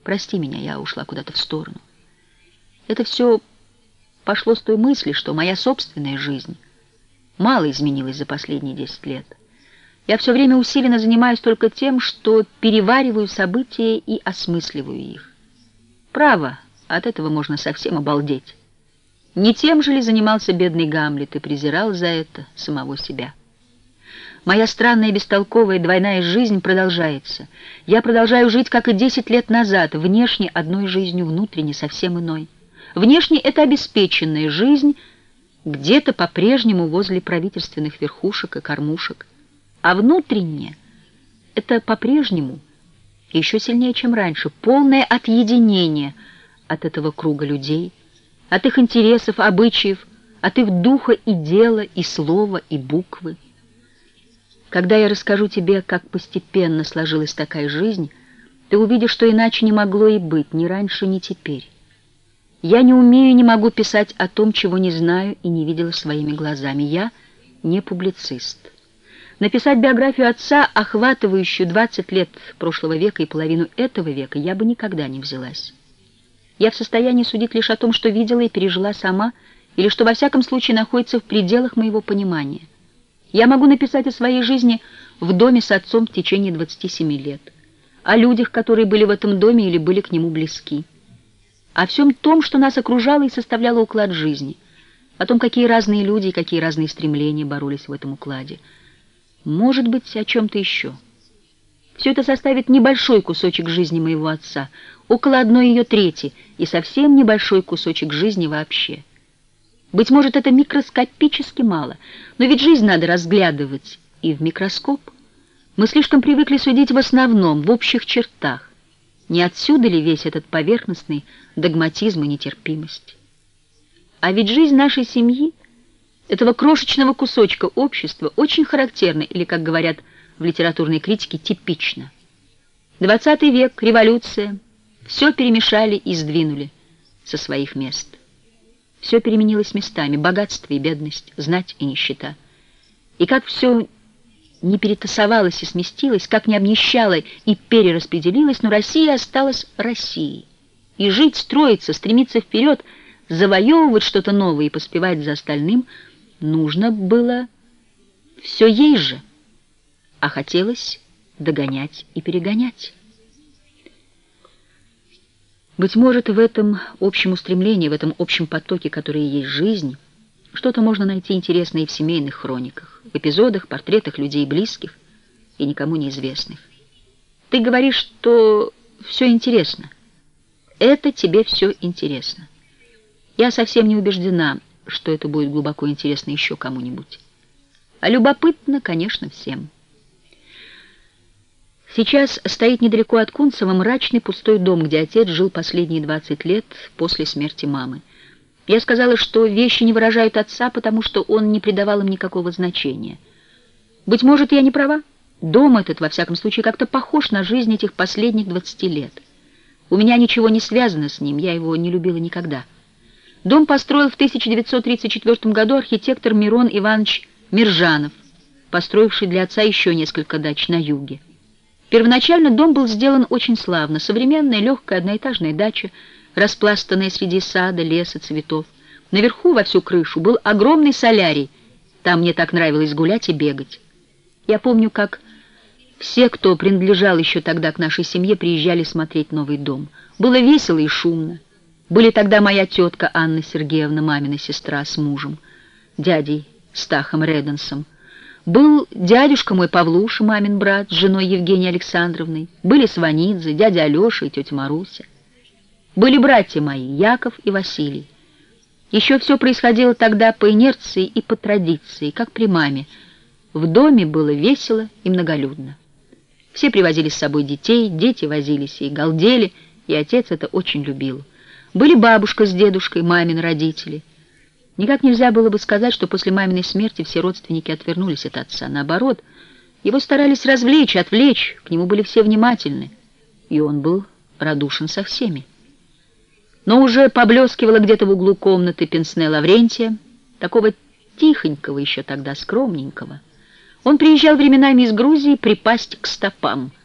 Прости меня, я ушла куда-то в сторону. Это все пошло с той мысли, что моя собственная жизнь мало изменилась за последние 10 лет. Я все время усиленно занимаюсь только тем, что перевариваю события и осмысливаю их. Право, от этого можно совсем обалдеть. Не тем же ли занимался бедный Гамлет и презирал за это самого себя? Моя странная, бестолковая, двойная жизнь продолжается. Я продолжаю жить, как и 10 лет назад, внешне одной жизнью, внутренне совсем иной. Внешне это обеспеченная жизнь, где-то по-прежнему возле правительственных верхушек и кормушек. А внутренне это по-прежнему, еще сильнее, чем раньше, полное отъединение от этого круга людей, от их интересов, обычаев, от их духа и дела, и слова, и буквы. Когда я расскажу тебе, как постепенно сложилась такая жизнь, ты увидишь, что иначе не могло и быть, ни раньше, ни теперь. Я не умею и не могу писать о том, чего не знаю и не видела своими глазами. Я не публицист. Написать биографию отца, охватывающую 20 лет прошлого века и половину этого века, я бы никогда не взялась. Я в состоянии судить лишь о том, что видела и пережила сама, или что во всяком случае находится в пределах моего понимания. Я могу написать о своей жизни в доме с отцом в течение 27 лет, о людях, которые были в этом доме или были к нему близки, о всем том, что нас окружало и составляло уклад жизни, о том, какие разные люди и какие разные стремления боролись в этом укладе. Может быть, о чем-то еще. Все это составит небольшой кусочек жизни моего отца, около 1/3, и совсем небольшой кусочек жизни вообще. Быть может, это микроскопически мало, но ведь жизнь надо разглядывать и в микроскоп. Мы слишком привыкли судить в основном, в общих чертах. Не отсюда ли весь этот поверхностный догматизм и нетерпимость? А ведь жизнь нашей семьи, этого крошечного кусочка общества, очень характерна, или, как говорят в литературной критике, типична. 20 век, революция, все перемешали и сдвинули со своих мест. Все переменилось местами, богатство и бедность, знать и нищета. И как все не перетасовалось и сместилось, как не обнищало и перераспределилось, но Россия осталась Россией. И жить, строиться, стремиться вперед, завоевывать что-то новое и поспевать за остальным нужно было все ей же, а хотелось догонять и перегонять. Быть может, в этом общем устремлении, в этом общем потоке, который и есть жизнь, что-то можно найти интересное и в семейных хрониках, в эпизодах, портретах людей близких и никому неизвестных. Ты говоришь, что все интересно. Это тебе все интересно. Я совсем не убеждена, что это будет глубоко интересно еще кому-нибудь. А любопытно, конечно, всем. Сейчас стоит недалеко от Кунцева мрачный пустой дом, где отец жил последние 20 лет после смерти мамы. Я сказала, что вещи не выражают отца, потому что он не придавал им никакого значения. Быть может, я не права. Дом этот, во всяком случае, как-то похож на жизнь этих последних 20 лет. У меня ничего не связано с ним, я его не любила никогда. Дом построил в 1934 году архитектор Мирон Иванович Миржанов, построивший для отца еще несколько дач на юге. Первоначально дом был сделан очень славно. Современная, легкая, одноэтажная дача, распластанная среди сада, леса, цветов. Наверху во всю крышу был огромный солярий. Там мне так нравилось гулять и бегать. Я помню, как все, кто принадлежал еще тогда к нашей семье, приезжали смотреть новый дом. Было весело и шумно. Были тогда моя тетка Анна Сергеевна, мамина сестра, с мужем, дядей Стахом Реденсом. Был дядюшка мой Павлуша, мамин брат, с женой Евгенией Александровной. Были Сванидзе, дядя Алеша и тетя Маруся. Были братья мои, Яков и Василий. Еще все происходило тогда по инерции и по традиции, как при маме. В доме было весело и многолюдно. Все привозили с собой детей, дети возились и галдели, и отец это очень любил. Были бабушка с дедушкой, мамин родители. Никак нельзя было бы сказать, что после маминой смерти все родственники отвернулись от отца. Наоборот, его старались развлечь, отвлечь, к нему были все внимательны, и он был радушен со всеми. Но уже поблескивала где-то в углу комнаты пенсне Лаврентия, такого тихонького еще тогда, скромненького. Он приезжал временами из Грузии припасть к стопам.